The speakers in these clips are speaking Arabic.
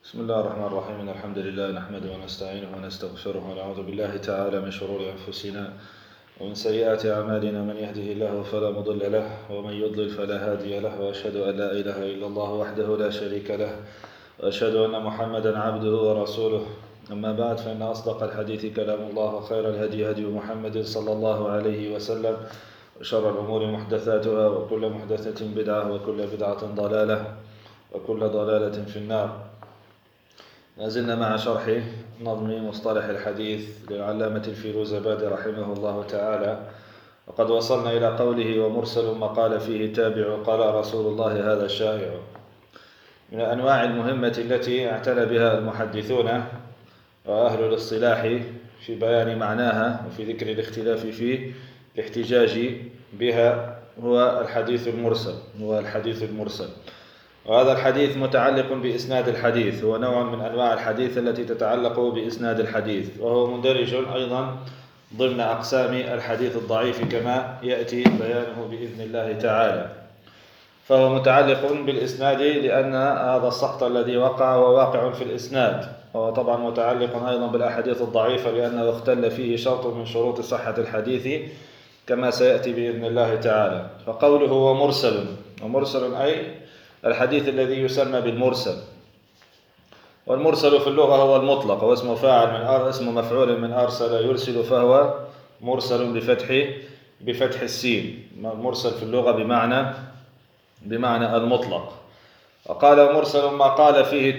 بسم الله الرحمن الرحيم. إن الحمد لله نحمده ونستعينه ونستغفره ونعوذ بالله تعالى من شرور أنفسنا ومن سيئات أعمالنا. من يهده الله فلا مضل له ومن يضلل فلا هادي له، وأشهد أن لا إله إلا الله وحده لا شريك له، وأشهد أن محمدا عبده ورسوله. أما بعد، فإن أصدق الحديث كلام الله، وخير الهدي هدي محمد صلى الله عليه وسلم، وشر الأمور محدثاتها، وكل محدثة بدعة، وكل بدعة ضلالة، وكل ضلالة في النار. لازلنا مع شرح نظم مصطلح الحديث للعلامة الفيروزابادي رحمه الله تعالى، وقد وصلنا إلى قوله: ومرسل ما قال فيه تابع قال رسول الله هذا شائع. من الأنواع المهمة التي اعتنى بها المحدثون وأهل الاصطلاح في بيان معناها وفي ذكر الاختلاف في الاحتجاج بها هو الحديث المرسل. وهذا الحديث متعلق بإسناد الحديث، هو نوع من أنواع الحديث التي تتعلق بإسناد الحديث، وهو مندرج أيضا ضمن أقسام الحديث الضعيف كما يأتي بيانه بإذن الله تعالى. فهو متعلق بالإسناد لأن هذا السقط الذي وقع هو واقع في الإسناد، وهو طبعا متعلق أيضا بالأحاديث الضعيفة لأنه اختل فيه شرط من شروط صحة الحديث كما سيأتي بإذن الله تعالى. فقوله ومرسل أي الحديث الذي يسمى بالمرسل. والمرسل في اللغة هو المطلق، واسم اسم مفعول من أرسل يرسل، فهو مرسل بفتح السين. مرسل في اللغة بمعنى المطلق. وقال مرسل ما قال فيه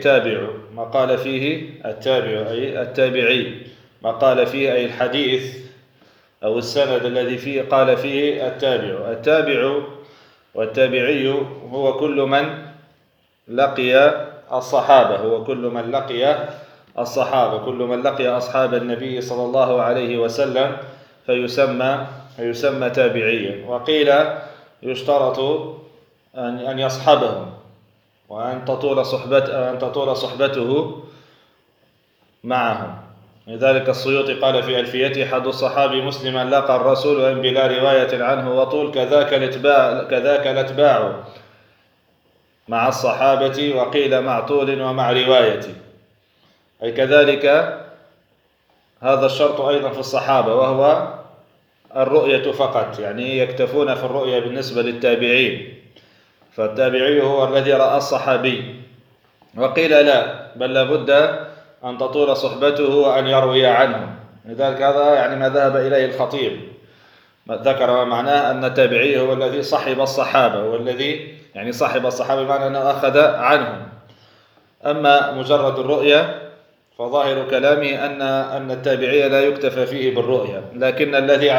التابع أي التابعي، ما قال فيه أي الحديث أو السند الذي فيه قال فيه التابع والتابعي هو كل من لقي الصحابة، كل من لقي أصحاب النبي صلى الله عليه وسلم فيسمى تابعيا. وقيل يشترط أن يصحبهم وأن تطول صحبته معهم. لذلك السيوطي قال في ألفيته: حد الصحابي مسلما لقى الرسول وإن بلا رواية عنه وطول، كذاك الاتباع مع الصحابة، وقيل مع طول ومع رواية. أي كذلك هذا الشرط أيضا في الصحابة، وهو الرؤية فقط، يعني يكتفون في الرؤية بالنسبة للتابعين، فالتابعي هو الذي رأى الصحابي. وقيل لا، بل لابد أن تطول صحبته وأن يروي عنه. لذلك هذا يعني ما ذهب إليه الخطيب، ما ذكر معناه أن التابعي هو الذي صحب الصحابة، والذي يعني صحب الصحابة بمعنى أنه أخذ عنهم. أما مجرد الرؤية فظاهر كلامه أن التابعي لا يكتفى فيه بالرؤية، لكن الذي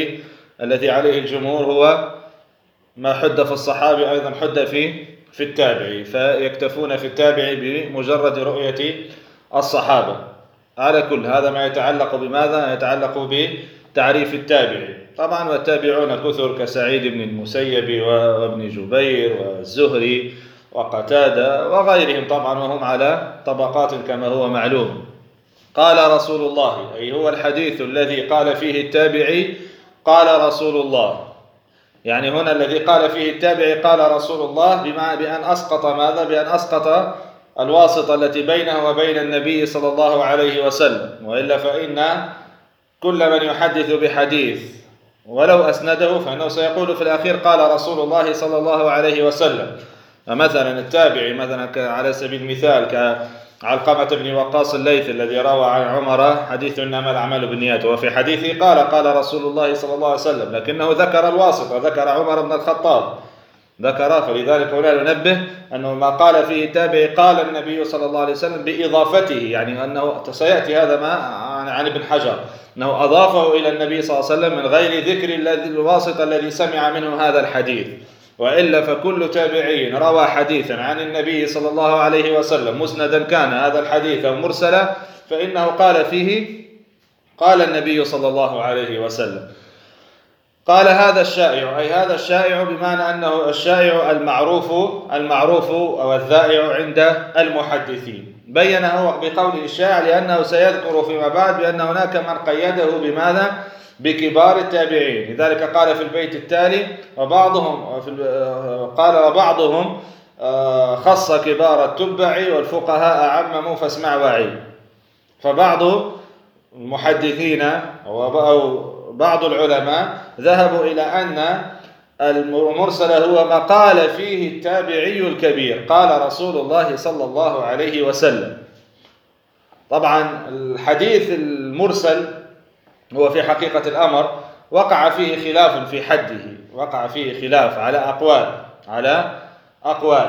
عليه الجمهور هو ما حد في الصحابي أيضا حد في التابعي، فيكتفون في التابعي بمجرد رؤية الصحابة. على كل هذا ما يتعلق بماذا؟ يتعلق بتعريف التابعي. طبعا والتابعون كثر كسعيد بن المسيب وابن جبير والزهري وقتادة وغيرهم طبعا، وهم على طبقات كما هو معلوم. قال رسول الله، أي هو الحديث الذي قال فيه التابعي قال رسول الله. يعني هنا الذي قال فيه التابعي قال رسول الله بأن أسقط ماذا؟ بأن أسقط الواسطة التي بينه وبين النبي صلى الله عليه وسلم. وإلا فإن كل من يحدث بحديث ولو أسنده فإنه سيقول في الأخير قال رسول الله صلى الله عليه وسلم. فمثلا التابعي مثلا على سبيل المثال كعلقمة بن وقاص الليثي الذي روى عن عمر حديث إنما الأعمال بالنيات، وفي حديثه قال رسول الله صلى الله عليه وسلم، لكنه ذكر الواسطة، ذكر عمر بن الخطاب، فلذلك هنا ننبه أنه ما قال فيه التابعي قال النبي صلى الله عليه وسلم بإضافته، يعني أنه سيأتي هذا ما عن ابن حجر أنه أضافه إلى النبي صلى الله عليه وسلم من غير ذكر الواسطة الذي سمع منه هذا الحديث. وإلا فكل تابعي روى حديثا عن النبي صلى الله عليه وسلم مسندا كان هذا الحديث أو مرسلا، فإنه قال فيه قال النبي صلى الله عليه وسلم. قال هذا الشائع، أي هذا الشائع بمعنى أنه الشائع المعروف أو الذائع عند المحدثين. بينه بقوله الشائع لأنه سيذكر فيما بعد بأن هناك من قيده بماذا؟ بكبار التابعين. لذلك قال في البيت التالي: وبعضهم خص كبار التبع والفقهاء عمموا فاسمع واعي. فبعض المحدثين أو بعض العلماء ذهبوا إلى أن المرسل هو ما قال فيه التابعي الكبير قال رسول الله صلى الله عليه وسلم. طبعا الحديث المرسل هو في حقيقة الأمر وقع فيه خلاف في حده، وقع فيه خلاف على أقوال.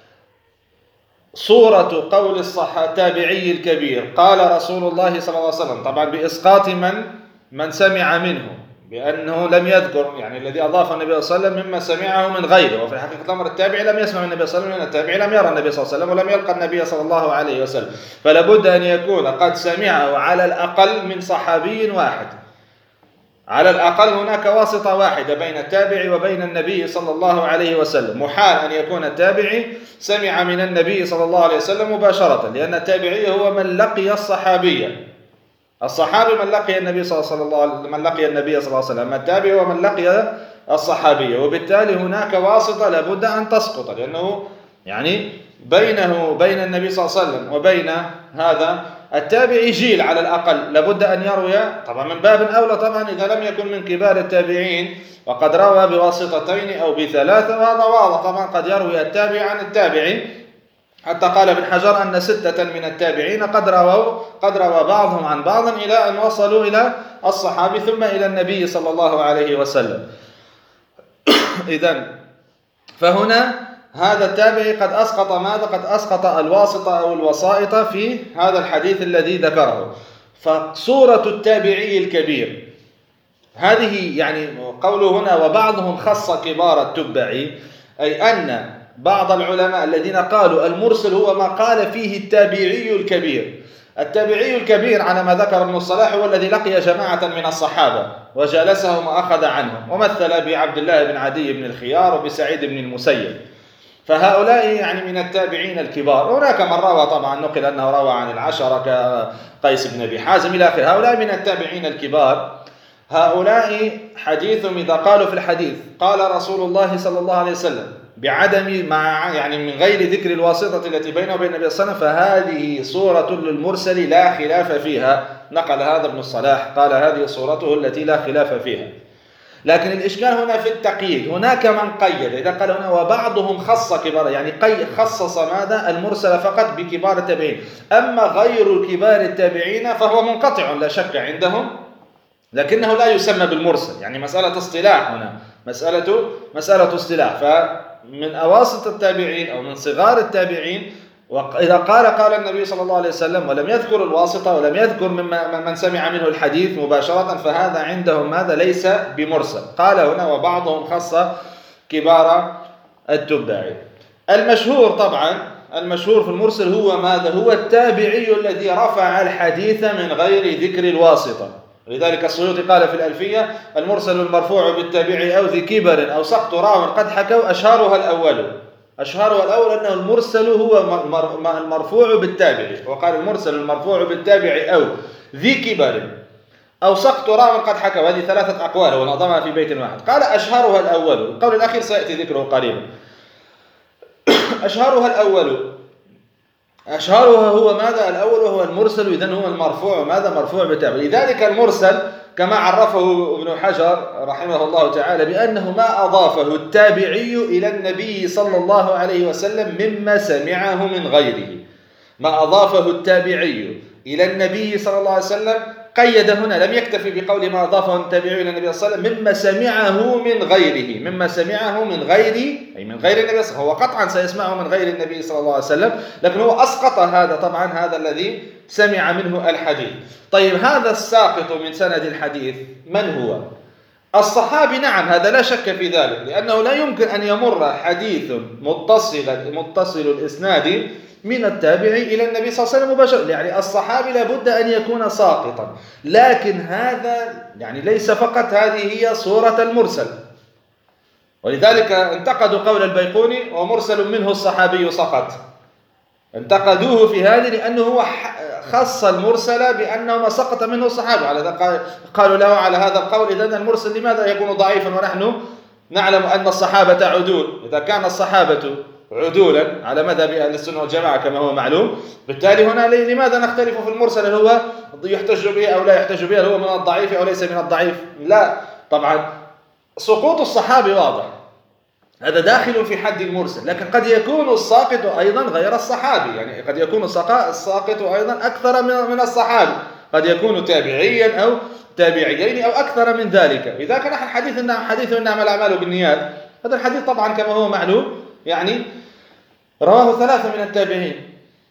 صورة قول التابعي الكبير قال رسول الله صلى الله عليه وسلم، طبعا بإسقاط من سمع منه، بأنه لم يذكر، يعني الذي أضاف النبي صلى الله عليه وسلم مما سمعه من غيره. وفي حقيقة الأمر التابعي لم يسمع النبي صلى الله عليه وسلم، التابعي لم يرى النبي صلى الله عليه وسلم ولم يلقى النبي صلى الله عليه وسلم، فلا بد أن يكون قد سمعه على الأقل من صحابي واحد. على الأقل هناك واسطة واحدة بين التابعي وبين النبي صلى الله عليه وسلم. محال أن يكون التابعي سمع من النبي صلى الله عليه وسلم مباشرة، لأن التابعي هو من لقي الصحابية. الصحابي من لقي النبي صلى الله عليه وسلم، التابعي هو من لقي الصحابية، وبالتالي هناك واسطة لابد أن تسقط، لأنه يعني بينه وبين النبي صلى الله عليه وسلم وبين هذا التابعي جيل على الأقل، لابد أن يروي. طبعا من باب أولى طبعا إذا لم يكن من كبار التابعين وقد روى بواسطتين أو بثلاثة، وهذا واضح طبعا قد يروي التابعي عن التابعي، حتى قال ابن حجر أن 6 من التابعين قد روى بعضهم عن بعض إلى أن وصلوا إلى الصحابي ثم إلى النبي صلى الله عليه وسلم. إذن فهنا هذا التابعي قد أسقط ماذا؟ قد أسقط الواسطة أو الوسائط في هذا الحديث الذي ذكره. فصورة التابعي الكبير هذه، يعني قوله هنا وبعضهم خص كبار التبع، أي أن بعض العلماء الذين قالوا المرسل هو ما قال فيه التابعي الكبير. التابعي الكبير على ما ذكر ابن الصلاح هو الذي لقي جماعة من الصحابة وجالسهم وأخذ عنهم، ومثل بعبد الله بن عدي بن الخيار وبسعيد بن المسيب. فهؤلاء يعني من التابعين الكبار. هناك من روى طبعا نقل أنه روى عن العشرة كقيس بن أبي حازم إلى آخره. هؤلاء من التابعين الكبار. هؤلاء حديثهم إذا قالوا في الحديث قال رسول الله صلى الله عليه وسلم بعدم يعني من غير ذكر الواسطة التي بينه وبين النبي صلى الله عليه وسلم، فهذه صورة للمرسل لا خلاف فيها. نقل هذا ابن الصلاح قال هذه صورته التي لا خلاف فيها. لكن الإشكال هنا في التقييد. هناك من قيد، إذا قال هنا وبعضهم خص كبار، يعني خصص ماذا؟ المرسل فقط بكبار التابعين. أما غير كبار التابعين فهو منقطع لا شك عندهم، لكنه لا يسمى بالمرسل. يعني مسألة اصطلاح هنا، مسألة اصطلاح. فمن أواسط التابعين أو من صغار التابعين، وإذا قال النبي صلى الله عليه وسلم ولم يذكر الواسطة ولم يذكر من سمع منه الحديث مباشرة، فهذا عندهم ماذا؟ ليس بمرسل. قال هنا وبعضهم خص كبار التبع. المشهور طبعا، المشهور في المرسل هو ماذا؟ هو التابعي الذي رفع الحديث من غير ذكر الواسطة. لذلك السيوطي قال في الألفية المرسل المرفوع بالتابع أو ذي كبر أو سقط راو قد حكوا أشهرها الأول أنه المرسل هو المرفوع بالتابع. وقال المرسل المرفوع بالتابع أو ذي كبر أو سقط راو قد حكوا. هذه 3 أقوال ونظمها في بيت واحد. قال أشهرها الأول، القول الأخير سيأتي ذكره قريبا. أشهرها هو ماذا؟ الأول وهو المرسل، إذن هو المرفوع ماذا؟ مرفوع بالتابع. لذلك المرسل كما عرفه ابن حجر رحمه الله تعالى بأنه ما أضافه التابعي إلى النبي صلى الله عليه وسلم مما سمعه من غيره. ما أضافه التابعي إلى النبي صلى الله عليه وسلم قيد هنا، لم يكتفي بقول ما أضافه التابعي إلى النبي صلى الله عليه وسلم مما سمعه من غيره، أي من غير النبي صلى الله عليه وسلم. هو قطعا سيسمعه من غير النبي صلى الله عليه وسلم، لكن هو أسقط هذا طبعا، هذا الذي سمع منه الحديث. طيب هذا الساقط من سند الحديث من هو؟ الصحابي. نعم، هذا لا شك في ذلك، لأنه لا يمكن أن يمر حديث متصل الإسناد من التابعي إلى النبي صلى الله عليه وسلم مباشرة. يعني الصحابي لابد أن يكون ساقطا، لكن هذا يعني ليس فقط هذه هي صورة المرسل. ولذلك انتقدوا قول البيقوني ومرسل منه الصحابي سقط. انتقدوه في هذه لأنه هو خص المرسل بأنه ما سقط منه الصحابي. قالوا له على هذا القول إذن المرسل لماذا يكون ضعيفا ونحن نعلم أن الصحابة عدول؟ إذا كان الصحابة عدولا على مذهب أهل السنة والجماعة كما هو معلوم. بالتالي هنا لماذا نختلف في المرسل؟ هل هو يحتج به أو لا يحتج به؟ هل هو من الضعيف أو ليس من الضعيف؟ لا طبعا سقوط الصحابي واضح، هذا داخل في حد المرسل، لكن قد يكون الساقط أيضا غير الصحابي، يعني قد يكون الساقط أيضا أكثر من الصحابي، قد يكون تابعيا أو تابعيين أو أكثر من ذلك. إذا كان حديث إنما الأعمال بالنيات، هذا الحديث طبعا كما هو معلوم يعني رواه 3 من التابعين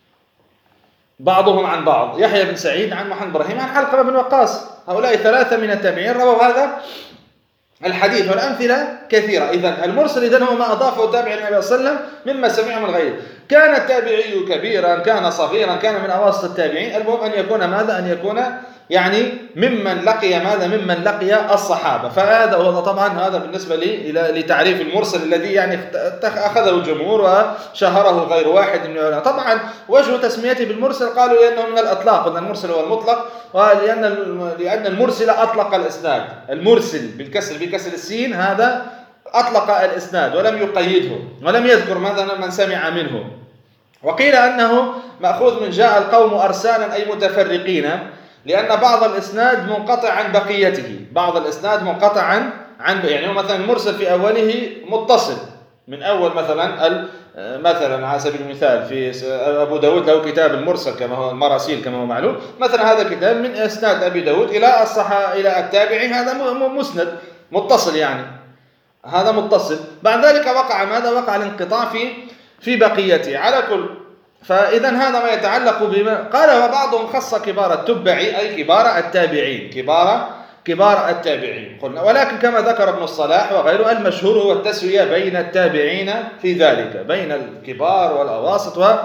بعضهم عن بعض، يحيى بن سعيد عن محمد إبراهيم عن علقمة بن وقاص، هؤلاء 3 من التابعين رووا هذا الحديث، والأمثلة كثيرة. إذن المرسل إذن هو ما أضافه التابعي للنبي صلى الله عليه وسلم مما سمعه من غيره، كان التابعي كبيرا كان صغيرا كان من أواسط التابعين، المهم أن يكون ماذا؟ أن يكون يعني ممن لقي ماذا؟ ممن لقي الصحابة. فهذا هو طبعا هذا بالنسبة لتعريف المرسل الذي يعني أخذه الجمهور وشهره غير واحد من العلماء. طبعا وجه تسميته بالمرسل قالوا لأنه من الأطلاق، وأن المرسل هو المطلق، لأن المرسل أطلق الإسناد، المرسل بكسر السين هذا أطلق الإسناد ولم يقيده ولم يذكر مثلا من سمع منه. وقيل أنه مأخوذ من جاء القوم أرسالا أي متفرقين، لأن بعض الإسناد منقطع عن بقيته، بعض الإسناد منقطع عن يعني مثلا المرسل في أوله متصل من أول مثلا على سبيل المثال في أبو داود له كتاب المرسل كما هو المراسيل كما هو معلوم، مثلا هذا كتاب من إسناد أبي داود إلى التابعي، هذا مسند متصل يعني هذا متصل. بعد ذلك وقع ماذا؟ وقع الانقطاع في بقيته. على كل فإذا هذا ما يتعلق بما قال. وبعضهم خص كبار التبع أي كبار التابعين، كبار التابعين قلنا، ولكن كما ذكر ابن الصلاح وغيره المشهور هو التسوية بين التابعين في ذلك، بين الكبار والأواسط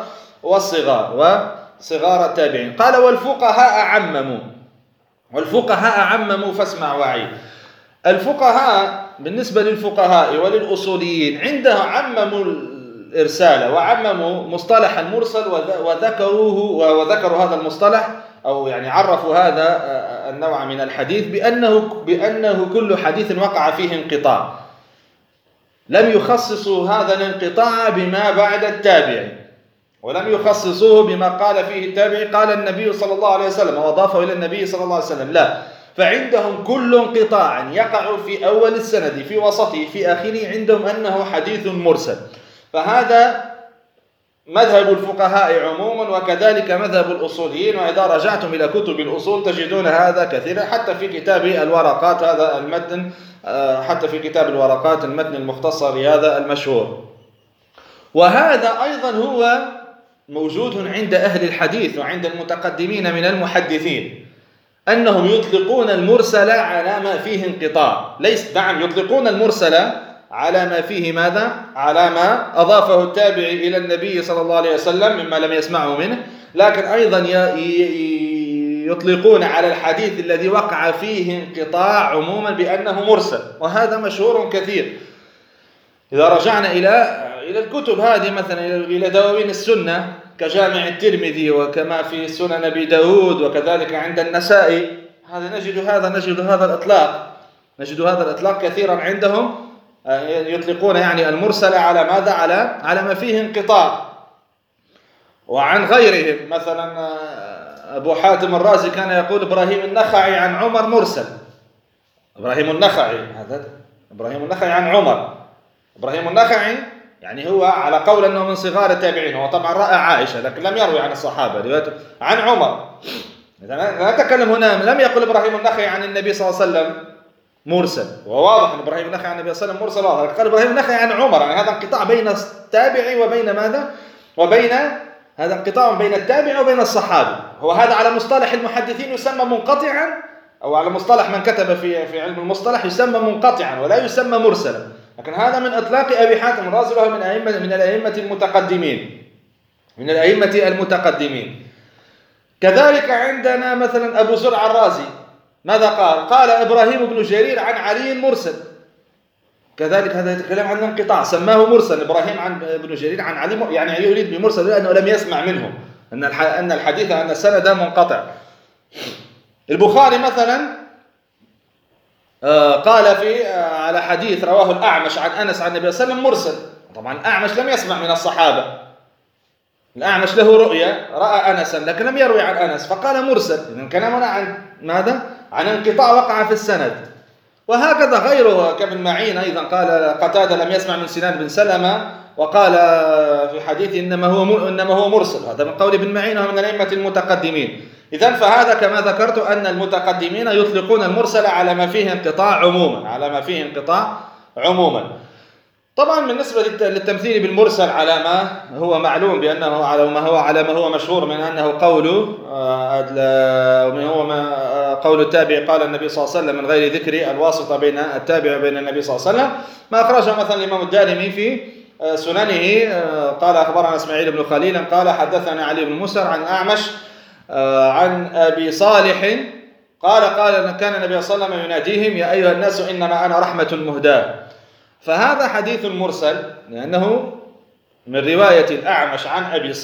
وصغار التابعين. قال والفقهاء عمموا فاسمع واعي. الفقهاء بالنسبة للفقهاء وللأصوليين عنده عمموا الإرسال وعمموا مصطلح المرسل وذكروا هذا المصطلح، أو يعني عرفوا هذا النوع من الحديث بأنه كل حديث وقع فيه انقطاع، لم يخصصوا هذا الانقطاع بما بعد التابعي، ولم يخصصوه بما قال فيه التابعي قال النبي صلى الله عليه وسلم وأضافه إلى النبي صلى الله عليه وسلم، لا، فعندهم كل انقطاع يقع في أول السند في وسطه في آخره عندهم أنه حديث مرسل. فهذا مذهب الفقهاء عموما، وكذلك مذهب الأصوليين، وإذا رجعتم إلى كتب الأصول تجدون هذا كثيرا، حتى في كتاب الورقات هذا المتن، حتى في كتاب الورقات المتن المختصر لهذا المشهور. وهذا أيضا هو موجود عند أهل الحديث وعند المتقدمين من المحدثين، أنهم يطلقون المرسل على ما فيه انقطاع، يطلقون المرسل على ما فيه ماذا؟ على ما أضافه التابعي إلى النبي صلى الله عليه وسلم مما لم يسمعه منه، لكن أيضا يطلقون على الحديث الذي وقع فيه انقطاع عموما بأنه مرسل، وهذا مشهور كثير. إذا رجعنا إلى الكتب هذه مثلا إلى دواوين السنة كجامع الترمذي وكما في سنن أبي داود وكذلك عند النسائي، نجد هذا الإطلاق كثيرا عندهم، يطلقون يعني المرسل على ماذا؟ على ما فيه انقطاع. وعن غيرهم مثلا أبو حاتم الرازي كان يقول إبراهيم النخعي عن عمر مرسل، إبراهيم النخعي عن عمر، إبراهيم النخعي يعني هو على قول أنه من صغار التابعين، هو طبعا رأى عائشة لكن لم يروي عن الصحابة روايته عن عمر. لا نتكلم هنا، لم يقل إبراهيم النخعي عن النبي صلى الله عليه وسلم مرسل، وواضح أن إبراهيم النخعي عن النبي صلى الله عليه وسلم مرسل واضح، قال إبراهيم النخعي عن عمر، يعني هذا انقطاع بين التابعي وبين ماذا؟ هذا انقطاع بين التابع وبين الصحابي. هو هذا على مصطلح المحدثين يسمى منقطعا، أو على مصطلح من كتب في علم المصطلح يسمى منقطعا ولا يسمى مرسلا، لكن هذا من إطلاق أبي حاتم الرازي وهو من الأئمة المتقدمين. كذلك عندنا مثلا أبو زرع الرازي ماذا قال إبراهيم بن جرير عن علي مرسل، كذلك هذا يتكلم عن انقطاع سماه مرسل، إبراهيم عن ابن جرير عن علي، يعني يريد بمرسل لأنه لم يسمع منه، أن الحديث أن السند منقطع. البخاري مثلا قال على حديث رواه الأعمش عن أنس عن النبي صلى الله عليه وسلم مرسل، طبعا الأعمش لم يسمع من الصحابة، الأعمش له رؤية رأى أنسا لكن لم يروي عن أنس فقال مرسل. إذن كلامنا عن ماذا؟ عن انقطاع وقع في السند. وهكذا غيره كابن معين أيضا قال قتادة لم يسمع من سنان بن سلمة وقال في حديث إنما هو مرسل. هذا من قول ابن معين ومن الأئمة المتقدمين. إذن فهذا كما ذكرت أن المتقدمين يطلقون المرسل على ما فيه انقطاع عموما، طبعا بالنسبة للتمثيل بالمرسل على ما هو معلوم بأنه على ما هو مشهور من أنه قول التابع قال النبي صلى الله عليه وسلم من غير ذكر الواسطة بين التابع وبين النبي صلى الله عليه وسلم، ما أخرجه مثلا الإمام الدارمي في سننه قال أخبرنا إسماعيل بن خليل قال حدثنا علي بن مسر عن أعمش عن أبي صالح قال كان النبي صلى الله عليه وسلم يناديهم يا أيها الناس إنما أنا رحمة مهداة. فهذا حديث مرسل لأنه من رواية الأعمش عن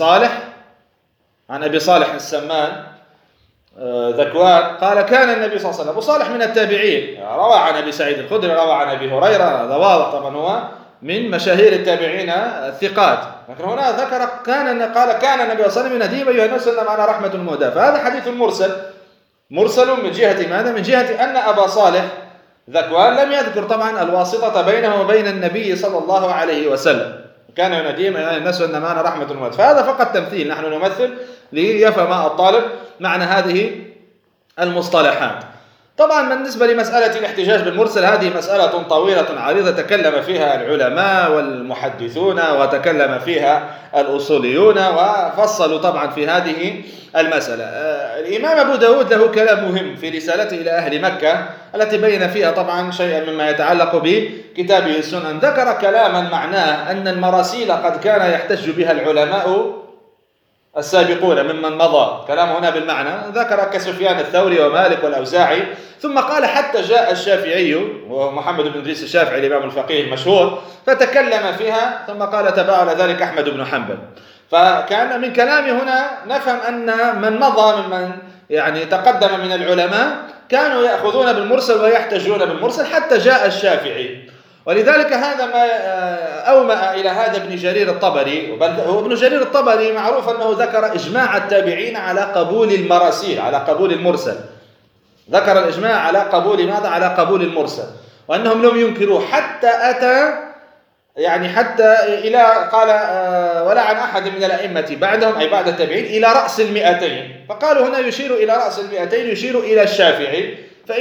أبي صالح السمان ذكوان قال كان النبي صلى الله عليه وسلم، أبو صالح من التابعين روى عن أبي سعيد الخدري روى عن أبي هريرة، هذا واضح طبعا هو من مشاهير التابعين الثقات، لكن هنا ذكر كان النبي صلى الله عليه وسلم يناديهم أيها الناس إنما أنا رحمة مهداة. فهذا حديث مرسل من جهة ماذا؟ من جهة أن أبا صالح ذكوان لم يذكر طبعا الواسطة بينه وبين النبي صلى الله عليه وسلم، كان يناديهم أيها الناس إنما أنا رحمة مهداة. فهذا فقط تمثيل، نحن نمثل ليفهم الطالب معنى هذه المصطلحات. طبعا بالنسبة لمسألة الاحتجاج بالمرسل هذه مسألة طويلة عريضة تكلم فيها العلماء والمحدثون وتكلم فيها الأصوليون وفصلوا طبعا في هذه المسألة. الإمام أبو داود له كلام مهم في رسالته إلى أهل مكة التي بين فيها طبعا شيئا مما يتعلق بكتابه السنن، ذكر كلاما معناه أن المراسيل قد كان يحتج بها العلماء السابقون ممن مضى، كلام هنا بالمعنى ذكر كسفيان الثوري ومالك والأوزاعي، ثم قال حتى جاء الشافعي ومحمد بن إدريس الشافعي الإمام الفقيه المشهور فتكلم فيها، ثم قال تبع على ذلك أحمد بن حنبل. فكان من كلامي هنا نفهم أن من مضى ممن يعني تقدم من العلماء كانوا يأخذون بالمرسل ويحتجون بالمرسل حتى جاء الشافعي. ولذلك هذا ما أومأ إلى هذا ابن جرير الطبري، وابن جرير الطبري معروف أنه ذكر إجماع التابعين على قبول المراسيل على قبول المرسل، ذكر الإجماع على قبول ماذا؟ على قبول المرسل، وأنهم لم ينكروه حتى أتى يعني حتى إلى قال ولا عن أحد من الأئمة بعدهم أي بعد التابعين إلى رأس 200، فقالوا هنا يشير إلى رأس 200 يشير إلى الشافعي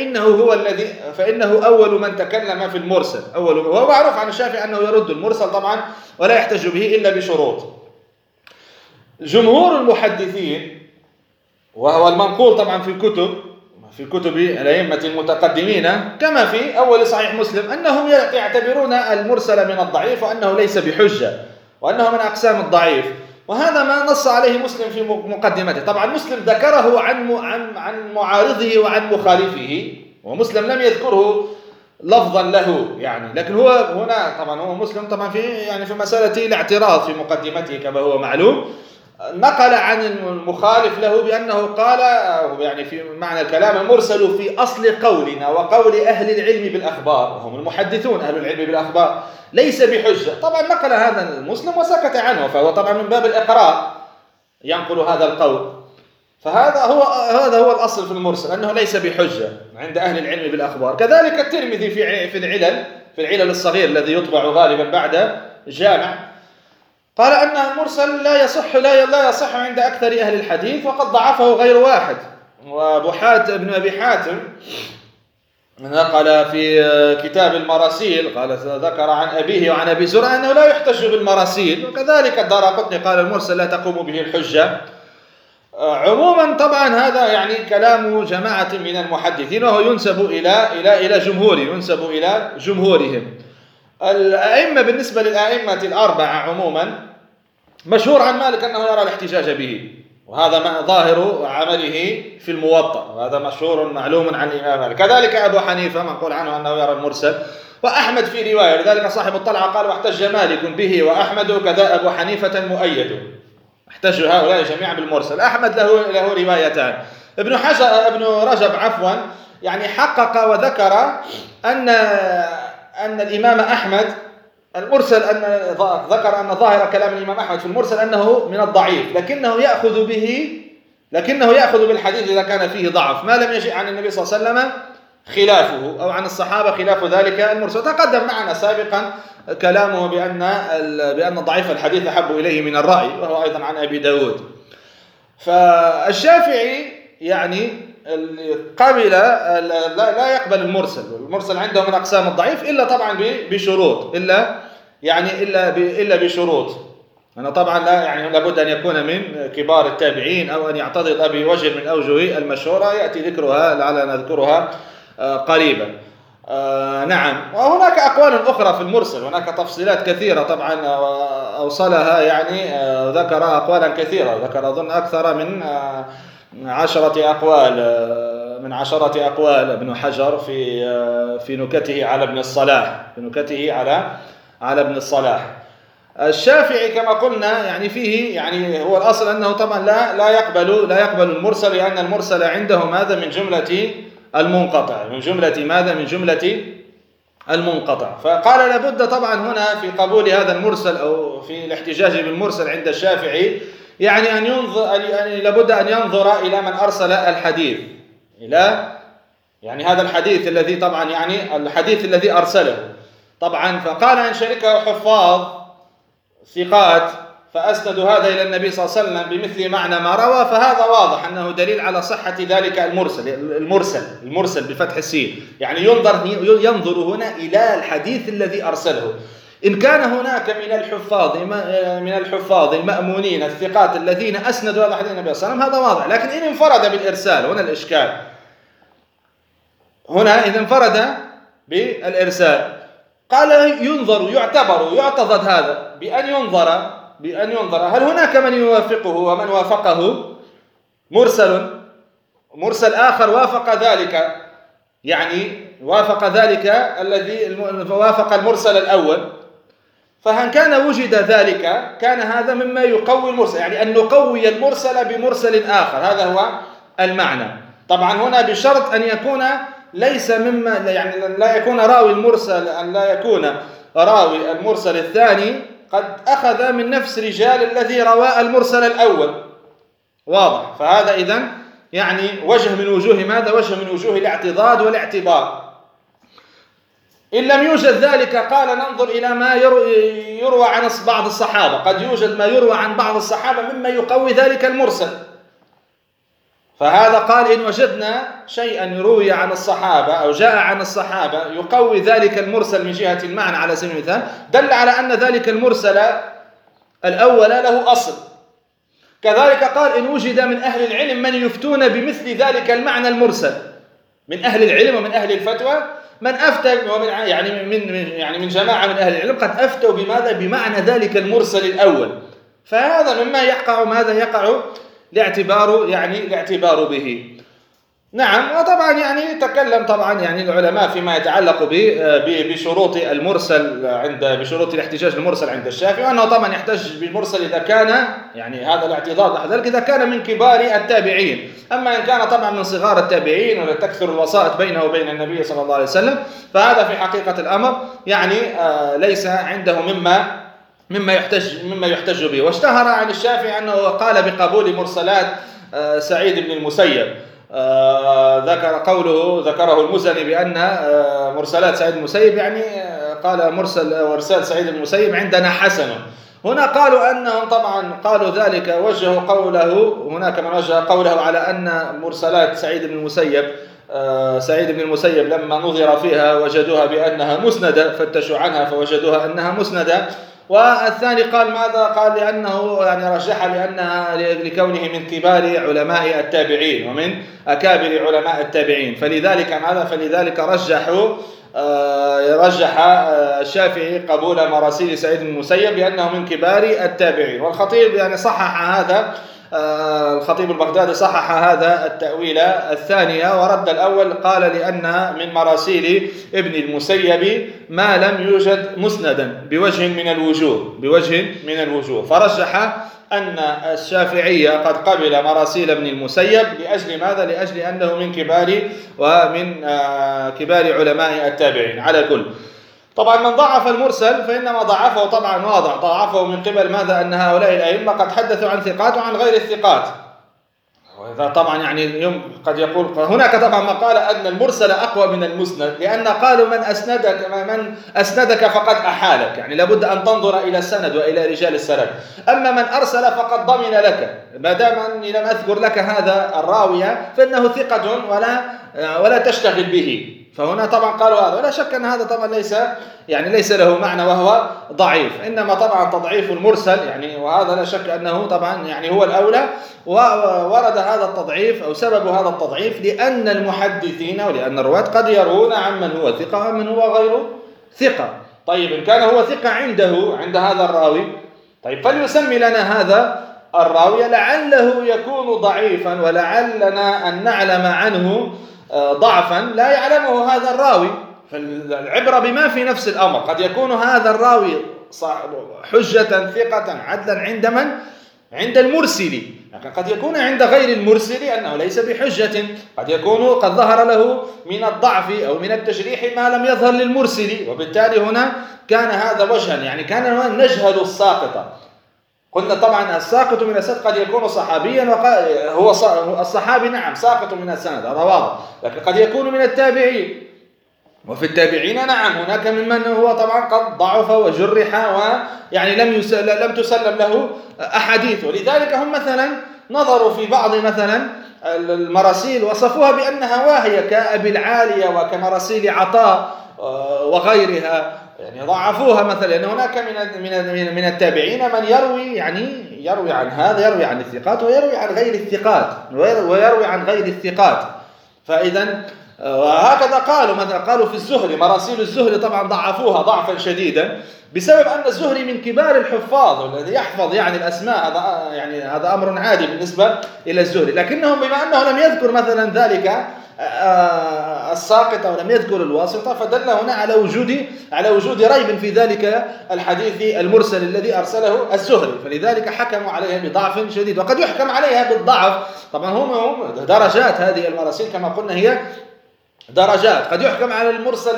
فإنه أول من تكلم في المرسل، وهو معروف عن الشافعي أنه يرد المرسل طبعا ولا يحتج به إلا بشروط. جمهور المحدثين وهو المنقول طبعا في كتب الأئمة المتقدمين كما في أول صحيح مسلم أنهم يعتبرون المرسل من الضعيف وأنه ليس بحجة وأنه من أقسام الضعيف، وهذا ما نص عليه مسلم في مقدمته. طبعا مسلم ذكره عن معارضه وعن مخالفه، ومسلم لم يذكره لفظا له يعني، لكن هو هنا طبعا هو مسلم طبعا في مسألة الاعتراض في مقدمته كما هو معلوم نقل عن المخالف له بأنه قال يعني في معنى الكلام المرسل في أصل قولنا وقول أهل العلم بالأخبار، وهم المحدثون أهل العلم بالأخبار، ليس بحجة. طبعا نقل هذا المسلم وسكت عنه، فهو طبعا من باب الإقراء ينقل هذا القول. هذا هو الأصل في المرسل أنه ليس بحجة عند أهل العلم بالأخبار. كذلك الترمذي في العلل الصغير الذي يطبع غالبا بعد الجامع قال أن المرسل لا يصح عند أكثر أهل الحديث وقد ضعفه غير واحد. وأبو حاتم ابن أبي حاتم نقل في كتاب المراسيل قال ذكر عن أبيه وعن أبي زرع أنه لا يحتج بالمراسيل، وكذلك الدارقطني قال المرسل لا تقوم به الحجة. عموما طبعا هذا يعني كلام جماعة من المحدثين وهو ينسب إلى جمهورهم. الأئمة بالنسبة للأئمة الأربعة عموما مشهور عن مالك أنه يرى الاحتجاج به، وهذا ظاهر عمله في الموطأ، وهذا مشهور معلوم عن الإمام مالك. كذلك أبو حنيفة منقول عنه أنه يرى المرسل، وأحمد في رواية، لذلك صاحب الطلعة قال واحتج مالك به وأحمد كذا أبو حنيفة مؤيد، احتج هؤلاء جميعا بالمرسل. أحمد له روايتان. ابن رجب يعني حقق وذكر أن الإمام أحمد المرسل أن ذكر أن ظاهر كلام الإمام أحمد في المرسل أنه من الضعيف، لكنه يأخذ بالحديث إذا كان فيه ضعف، ما لم يجئ عن النبي صلى الله عليه وسلم خلافه أو عن الصحابة خلاف ذلك المرسل. تقدم معنا سابقا كلامه بأن ضعيف الحديث أحب إليه من الرأي، وهو أيضا عن أبي داود. فالشافعي يعني قبل لا يقبل المرسل عنده من أقسام الضعيف إلا طبعا بشروط، إلا بشروط. أنا طبعا لابد أن يكون من كبار التابعين أو أن يعتضد بوجه من أوجه المشهورة يأتي ذكرها لعلنا نذكرها قريبا. نعم. وهناك أقوال أخرى في المرسل، هناك تفصيلات كثيرة طبعا أوصلها، ذكر أقوالا كثيرة، ذكر أظن أكثر من 10 أقوال ابن حجر في نكته على ابن الصلاح. الشافعي كما قلنا فيه هو الأصل أنه طبعا لا يقبل المرسل، لأن المرسل عنده ماذا من جملة المنقطع. فقال لابد طبعا هنا في قبول هذا المرسل أو في الاحتجاج بالمرسل عند الشافعي لابد أن ينظر إلى من أرسل الحديث، إلى هذا الحديث الذي طبعا الحديث الذي أرسله طبعا. فقال إن شركه حفاظ ثقات فأسندوا هذا إلى النبي صلى الله عليه وسلم بمثل معنى ما روى، فهذا واضح أنه دليل على صحة ذلك المرسل بفتح السين، ينظر هنا إلى الحديث الذي أرسله. إن كان هناك من الحفاظ المأمونين الثقات الذين أسندوا هذا حديث النبي صلى الله عليه وسلم، هذا واضح. لكن إن انفرد بالإرسال، هنا الإشكال، إذا انفرد بالإرسال قال يعتضد هذا بأن ينظر هل هناك من يوافقه ومن وافقه مرسل آخر وافق ذلك الذي وافق المرسل الأول. فهل كان وجد ذلك كان هذا مما يقوي المرسل، أن نقوي المرسل بمرسل آخر، هذا هو المعنى. طبعا هنا بشرط أن يكون ليس مما لا يكون راوي المرسل الثاني قد أخذ من نفس رجال الذي روى المرسل الأول، واضح. فهذا إذن وجه من وجوه الاعتضاد والاعتبار. إن لم يوجد ذلك قال ننظر إلى ما يروى عن بعض الصحابة، قد يوجد ما يروى عن بعض الصحابة مما يقوي ذلك المرسل. فهذا قال إن وجدنا شيئا يروي عن الصحابة أو جاء عن الصحابة يقوي ذلك المرسل من جهة المعنى على سبيل المثال، دل على أن ذلك المرسل الأول له أصل. كذلك قال إن وجد من أهل العلم من يفتون بمثل ذلك المعنى المرسل، من أهل العلم ومن أهل الفتوى من أفتى من جماعة من أهل العلم قد أفتوا بماذا؟ بمعنى ذلك المرسل الأول. فهذا مما يقع الاعتبار به. نعم. وطبعا تكلم طبعا العلماء فيما يتعلق بشروط المرسل بشروط الاحتجاج المرسل عند الشافعي، وأنه طبعا يحتج بالمرسل إذا كان هذا الاعتضاد بعد ذلك إذا كان من كبار التابعين. أما إن كان طبعا من صغار التابعين ولا تكثر الوسائط بينه وبين النبي صلى الله عليه وسلم، فهذا في حقيقة الأمر ليس عنده مما يحتج به. واشتهر عن الشافعي أنه قال بقبول مرسلات سعيد بن المسيب. ذكره المزني بأن مرسلات سعيد بن المسيب قال مرسال سعيد بن المسيب عندنا حسن. هنا قالوا أنهم طبعا قالوا ذلك وجهوا قوله، هناك من وجه قوله على أن مرسلات سعيد بن المسيب لما نظر فيها وجدوها بأنها مسندة، فتشوا عنها فوجدوها أنها مسندة. والثاني قال ماذا؟ قال لأنه رجح لأنها لكونه من كبار علماء التابعين ومن أكابر علماء التابعين، فلذلك رجح الشافعي قبول مراسيل سعيد بن المسيب لأنه من كبار التابعين. والخطيب صحح هذا، الخطيب البغدادي صحح هذا التأويل الثانية ورد الأول، قال لأن من مراسيل ابن المسيب ما لم يوجد مسندا بوجه من الوجوه، فرجح أن الشافعية قد قبل مراسيل ابن المسيب لأجل ماذا؟ لأجل أنه من كبار علماء التابعين. على كل طبعا من ضعف المرسل فإنما ضعفه طبعا واضح، ضعفه من قبل ماذا؟ أن هؤلاء الأئمة قد حدثوا عن ثقات وعن غير الثقات. وإذا طبعا يعني قد يقول هناك طبعا مقالة أن المرسل أقوى من المسند، لأن قالوا من أسندك فقد أحالك، يعني لابد أن تنظر إلى السند وإلى رجال السند. أما من أرسل فقد ضمن لك، ما دام أني لم أذكر لك هذا الراوية فإنه ثقة ولا تشتغل به. فهنا طبعا قالوا هذا، ولا شك أن هذا طبعا ليس له معنى وهو ضعيف، إنما طبعا تضعيف المرسل يعني، وهذا لا شك أنه طبعا يعني هو الأولى. وورد هذا التضعيف أو سبب هذا التضعيف لأن المحدثين ولأن الرواة قد يرون عمن هو ثقة ومن هو غير ثقة. طيب إن كان هو ثقة عند هذا الراوي، طيب فليسمي لنا هذا الراوي، لعله يكون ضعيفا ولعلنا أن نعلم عنه ضعفا لا يعلمه هذا الراوي. فالعبرة بما في نفس الأمر، قد يكون هذا الراوي حجة ثقة عدلا عند من؟ عند المرسل، لكن قد يكون عند غير المرسل أنه ليس بحجة، قد يكون قد ظهر له من الضعف أو من التجريح ما لم يظهر للمرسل، وبالتالي هنا كان هذا وجها، يعني كان نجهل الساقط. قلنا طبعا الساقط من السند قد يكون صحابيا، هو الصحابي نعم ساقط من السند هذا واضح، لكن قد يكون من التابعين، وفي التابعين نعم هناك ممن هو طبعا قد ضعف وجرح ويعني لم تسلم له أحاديث. ولذلك هم مثلا نظروا في بعض مثلا المراسيل وصفوها بأنها واهية كأبي العالية وكمراسيل عطاء وغيرها، يعني ضعفوها مثلا، لأن هناك من التابعين من يروي عن هذا، يروي عن الثقات ويروي عن غير الثقات ويروي عن غير الثقات. فإذا وهكذا قالوا مثلا، قالوا في الزهري مراسيل الزهري طبعا ضعفوها ضعفا شديدا بسبب أن الزهري من كبار الحفاظ والذي يحفظ يعني الأسماء، هذا أمر عادي بالنسبة إلى الزهري، لكنهم بما أنه لم يذكر مثلا ذلك الساقط أو لم يذكر الواسطة فدل هنا على وجود ريب في ذلك الحديث المرسل الذي أرسله الزهري، فلذلك حكموا عليها بضعف شديد. وقد يحكم عليها بالضعف طبعا، هم درجات، هذه المراسيل كما قلنا هي درجات. قد يحكم على المرسل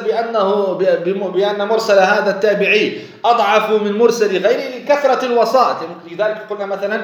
بأن مرسل هذا التابعي أضعف من مرسل غيره لكثرة الوسائط، لذلك قلنا مثلا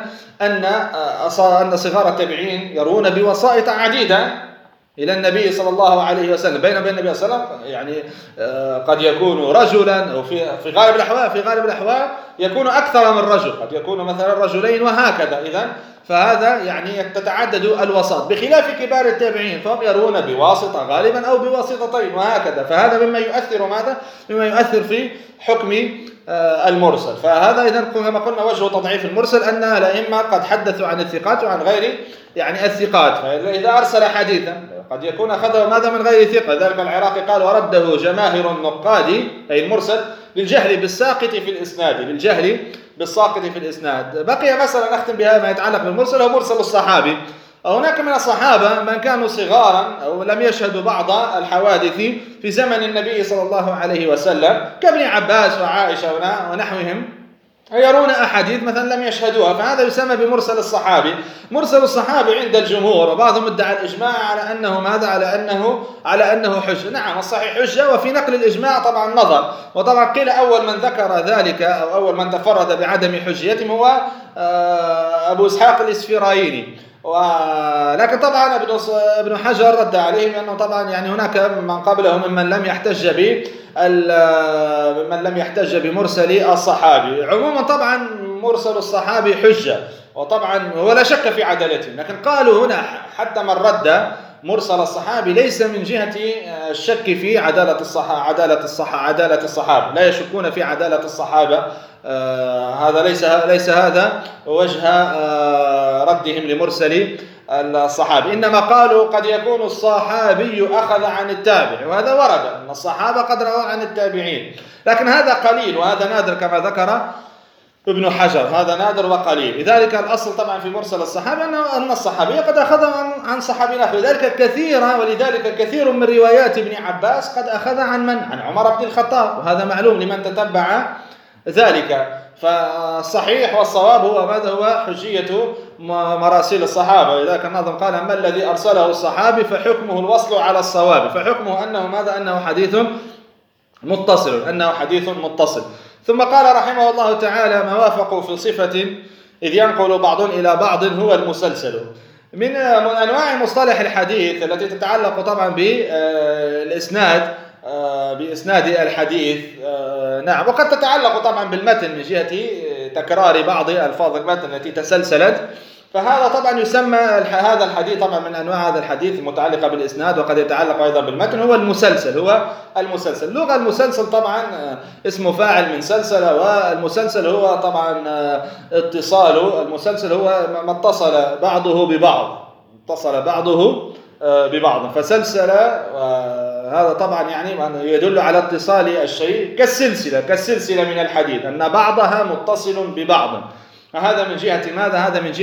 أن صغار التابعين يرون بوسائط عديدة إلى النبي صلى الله عليه وسلم، بين النبي صلى الله عليه وسلم يعني قد يكون رجلا، أو في غالب الأحوال يكون أكثر من رجل، قد يكون مثلا رجلين وهكذا. إذن فهذا يعني تتعدد الوساط، بخلاف كبار التابعين فهم يرون بواسطة غالبا أو بواسطتين وهكذا. فهذا مما يؤثر في حكم المرسل. فهذا إذن كما قلنا وجه تضعيف المرسل أن الأئمة قد حدثوا عن الثقات وعن غير يعني الثقات. فإذا أرسل حديثا قد يكون أخذه ماذا من غير ثقة، ذلك العراقي قال ورده جماهر النقاد أي المرسل بالجهل بالساقط في الإسناد. بقي مسألة نختم بها ما يتعلق بالمرسل، هو مرسل الصحابي. هناك من الصحابة من كانوا صغارا أو لم يشهدوا بعض الحوادث في زمن النبي صلى الله عليه وسلم كابن عباس وعائشة ونحوهم، يرون أحاديث مثلا لم يشهدوها، فهذا يسمى بمرسل الصحابي. مرسل الصحابي عند الجمهور وبعضهم ادعى الإجماع على أنه ماذا؟ على أنه حجة. نعم الصحيح حجة، وفي نقل الإجماع طبعا نظر. وطبعا قيل أول من ذكر ذلك أو أول من تفرد بعدم حجيته هو أبو إسحاق الإسفرايني، ولكن طبعا ابن حجر رد عليه بأنه طبعا يعني هناك من قبله ممن لم يحتج بمرسل الصحابي. عموما طبعا مرسل الصحابي حجة، وطبعا ولا شك في عدالته، لكن قالوا هنا حتى من رد مرسل الصحابي ليس من جهة الشك في عدالة الصحابة، لا يشكون في عدالة الصحابة. هذا ليس هذا وجه ردهم لمرسل الصحابي، إنما قالوا قد يكون الصحابي أخذ عن التابع، وهذا ورد أن الصحابة قد رأوا عن التابعين، لكن هذا قليل وهذا نادر كما ذكر ابن حجر، هذا نادر وقليل. لذلك الأصل طبعا في مرسل الصحابة أن الصحابي قد أخذ عن صحابي آخر، ولذلك كثير من روايات ابن عباس قد أخذ عن عمر بن الخطاب، وهذا معلوم لمن تتبع ذلك. فالصحيح والصواب هو ماذا؟ هو حجية مراسيل الصحابة. ولذلك الناظم قال ما الذي أرسله الصحابي فحكمه الوصل على الصواب، فحكمه أنه ماذا؟ أنه متصل، أنه حديث متصل. ثم قال رحمه الله تعالى: ما وافقوا في صفة إذ ينقل بعض إلى بعض هو المسلسل. من أنواع مصطلح الحديث التي تتعلق طبعا بالإسناد، بإسناد الحديث، نعم، وقد تتعلق طبعا بالمتن من جهة تكرار بعض ألفاظ المتن التي تسلسلت، فهذا طبعا يسمى هذا الحديث طبعا من أنواع هذا الحديث المتعلقة بالإسناد، وقد يتعلق أيضا بالمتن، هو المسلسل. هو المسلسل لغة المسلسل طبعا اسم فاعل من سلسل، والمسلسل هو طبعا اتصال، المسلسل هو ما اتصل بعضه ببعض، اتصل بعضه ببعض فسلسل. هذا طبعا يعني يدل على اتصال الشيء كالسلسلة من الحديد، أن بعضها متصل ببعض. هذا من جهة ماذا؟ هذا من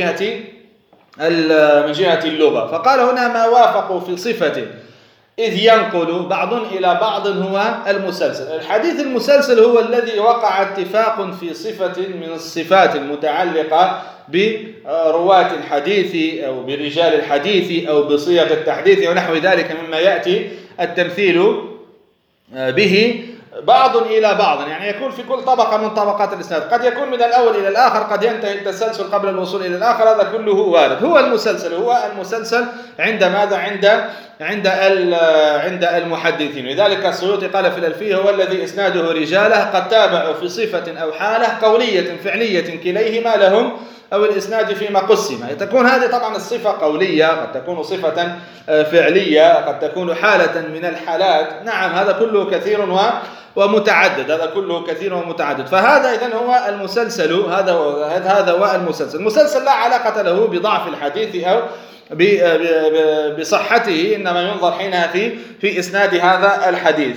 جهة اللغة. فقال هنا: ما وافقوا في صفة إذ ينقل بعض إلى بعض هو المسلسل. الحديث المسلسل هو الذي وقع اتفاق في صفة من الصفات المتعلقة برواة الحديث أو برجال الحديث أو بصيغ التحديث ونحو ذلك مما يأتي التمثيل به بعض إلى بعض، يعني يكون في كل طبقة من طبقات الإسناد، قد يكون من الأول إلى الآخر، قد ينتهي التسلسل قبل الوصول إلى الآخر، هذا كله وارد. هو المسلسل عند ماذا؟ عند المحدثين. لذلك السيوطي قال في الألفية: هو الذي إسناده رجاله قد تابعوا في صفة أو حالة قولية فعلية كليهما لهم أو الإسناد فيما قسم. تكون هذه طبعا الصفة قولية، قد تكون صفة فعلية، قد تكون حالة من الحالات. نعم، هذا كله كثير ومتعدد، هذا كله كثير ومتعدد. فهذا إذن هو المسلسل، هذا هو المسلسل. المسلسل لا علاقة له بضعف الحديث أو بصحته، إنما ينظر حينها في إسناد هذا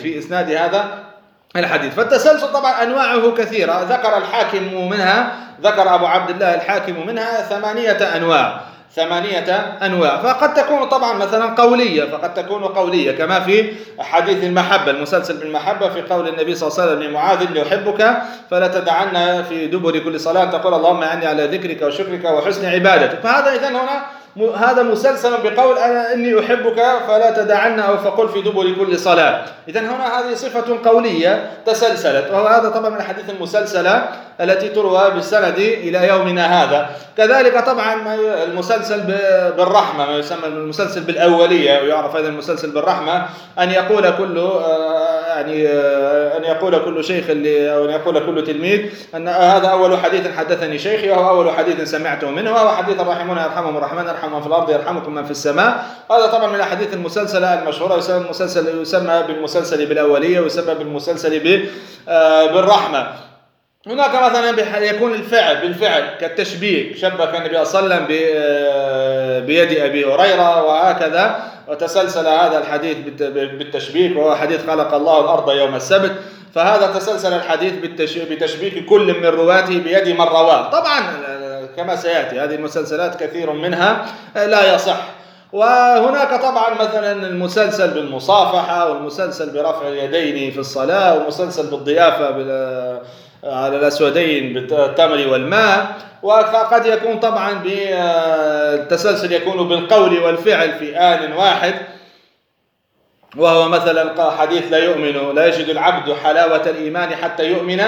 الحديث. فالتسلسل طبعا أنواعه كثيرة. ذكر أبو عبد الله الحاكم منها 8 أنواع. فقد تكون طبعا مثلا قولية، كما في حديث المحبة، المسلسل بالمحبة، في قول النبي صلى الله عليه وسلم لمعاذ: لأحبك فلا تدعن في دبر كل صلاة تقول اللهم أعني على ذكرك وشكرك وحسن عبادتك. فهذا إذن هنا هذا مسلسل بقول إني أحبك فلا تدعن أو فقل في دبر كل صلاة. إذن هنا هذه صفة قولية تسلسلت، وهذا طبعا من الحديث المسلسلة التي تروى بالسند إلى يومنا هذا. كذلك طبعا المسلسل بالرحمة، ما يسمى المسلسل بالأولية، ويعرف أيضا المسلسل بالرحمة أن يقول كل شيخ أو أن يقول كل تلميذ أن هذا أول حديث حدثني شيخي، وهو أول حديث سمعته منه، وهو حديث الراحمون يرحمهم الرحمن، يرحم من في الأرض يرحمكم من في السماء. هذا طبعا من الأحاديث المسلسلة المشهورة. يسمى بالمسلسل بالأولية، ويسمى بالمسلسل بالرحمة. هناك مثلا يكون بالفعل كالتشبيه، شبك النبي صلى الله عليه وسلم بيد أبي هريرة وهكذا، وتسلسل هذا الحديث بالتشبيك، وهو حديث خلق الله الأرض يوم السبت. فهذا تسلسل الحديث بتشبيك كل من رواته بيد من رواه. طبعا كما سيأتي هذه المسلسلات كثير منها لا يصح. وهناك طبعا مثلا المسلسل بالمصافحة، والمسلسل برفع اليدين في الصلاة، والمسلسل بالضيافة على الأسودين بالتمر والماء. وقد يكون طبعا بالتسلسل يكون بالقول والفعل في آن واحد، وهو مثلا حديث لا يجد العبد حلاوة الإيمان حتى يؤمن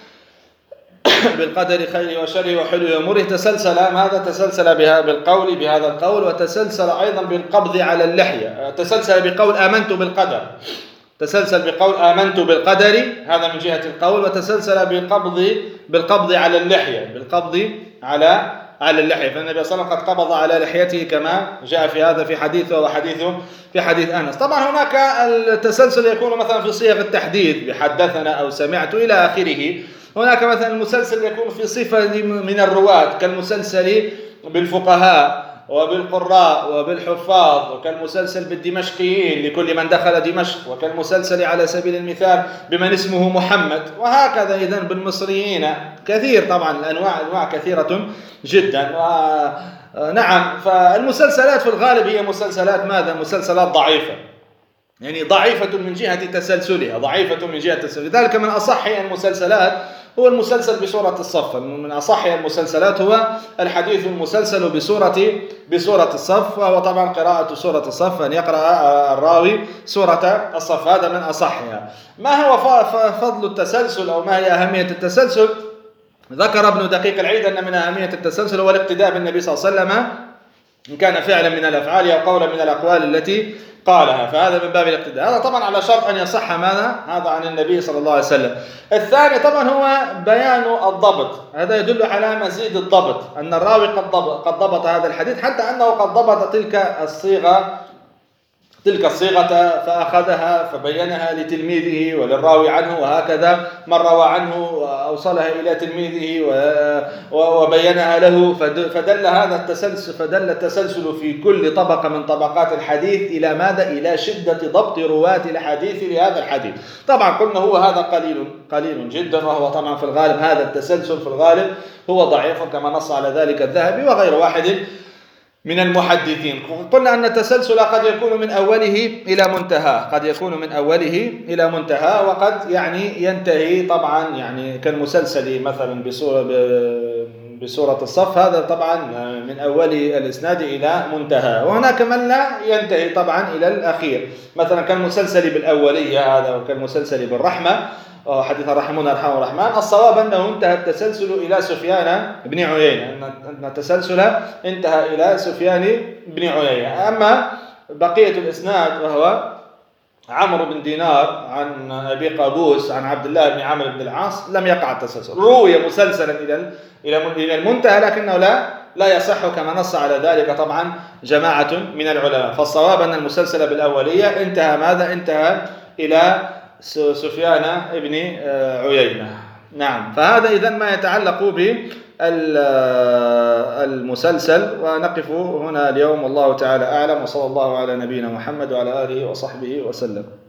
بالقدر خير وشر وحلو ومره. هذا تسلسل بالقول بهذا القول، وتسلسل أيضا بالقبض على اللحية، تسلسل بقول آمنت بالقدر، هذا من جهة القول. وتسلسل بالقبض على اللحية، فالنبي صلى الله عليه وسلم قد قبض على لحيته كما جاء في هذا في حديث أنس. طبعا هناك التسلسل يكون مثلا في صيغ التحديث بحدثنا أو سمعت إلى آخره. هناك مثلا المسلسل يكون في صفة من الرواة، كالمسلسل بالفقهاء وبالقراء وبالحفاظ، وكالمسلسل بالدمشقيين لكل من دخل دمشق، وكالمسلسل على سبيل المثال بمن اسمه محمد، وهكذا. إذن بالمصريين كثير طبعا، الأنواع كثيرة جدا. نعم، فالمسلسلات في الغالب هي مسلسلات ماذا؟ مسلسلات ضعيفة، يعني ضعيفة من جهة تسلسلها، ضعيفة من جهة تسلسلها. لذلك من أصح المسلسلات هو المسلسل بسورة الصف، من أصح المسلسلات هو الحديث المسلسل بسورة الصف، وهو طبعا قراءة سورة الصف، أن يقرأ الراوي سورة الصف، هذا من أصحها. ما هو فضل التسلسل أو ما هي أهمية التسلسل؟ ذكر ابن دقيق العيد أن من أهمية التسلسل هو الاقتداء بالنبي صلى الله عليه وسلم، إن كان فعلا من الأفعال أو قولا من الأقوال التي قالها، فهذا من باب الاقتداء. هذا طبعا على شرط أن يصح ماذا؟ هذا عن النبي صلى الله عليه وسلم. الثاني طبعا هو بيان الضبط، هذا يدل على مزيد الضبط، أن الراوي قد ضبط هذا الحديث، حتى أنه قد ضبط تلك الصيغة فأخذها فبينها لتلميذه وللراوي عنه، وهكذا من روى عنه أوصلها إلى تلميذه وبينها له، فدل التسلسل في كل طبقة من طبقات الحديث إلى ماذا؟ إلى شدة ضبط رواة الحديث لهذا الحديث. طبعا قلنا هو هذا قليل جدا، وهو طبعا في الغالب هذا التسلسل في الغالب هو ضعيف كما نص على ذلك الذهبي وغير واحد من المحدثين. قلنا أن التسلسل قد يكون من أوله إلى منتهى، وقد يعني ينتهي طبعا يعني كالمسلسل مثلا بسورة الصف، هذا طبعا من أول الإسناد إلى منتهى، وهناك من لا ينتهي طبعا إلى الأخير، مثلا كالمسلسل بالأولية هذا، وكالمسلسل بالرحمة، حديث الرحمون يرحمه الرحمن. الصواب أنه انتهى التسلسل إلى سفيان بن عيينة، أن التسلسل انتهى إلى سفيان بن عيينة. أما بقية الإسناد وهو عمرو بن دينار عن أبي قابوس عن عبد الله بن عمرو بن العاص لم يقع التسلسل، روي مسلسلا إلى المنتهى، لكنه لا يصح كما نص على ذلك طبعا جماعة من العلماء. فالصواب أن المسلسل بالأولية انتهى إلى سفيان بن عيينة. نعم، فهذا إذن ما يتعلق بالمسلسل، ونقف هنا اليوم والله تعالى أعلم، وصلى الله على نبينا محمد وعلى آله وصحبه وسلم.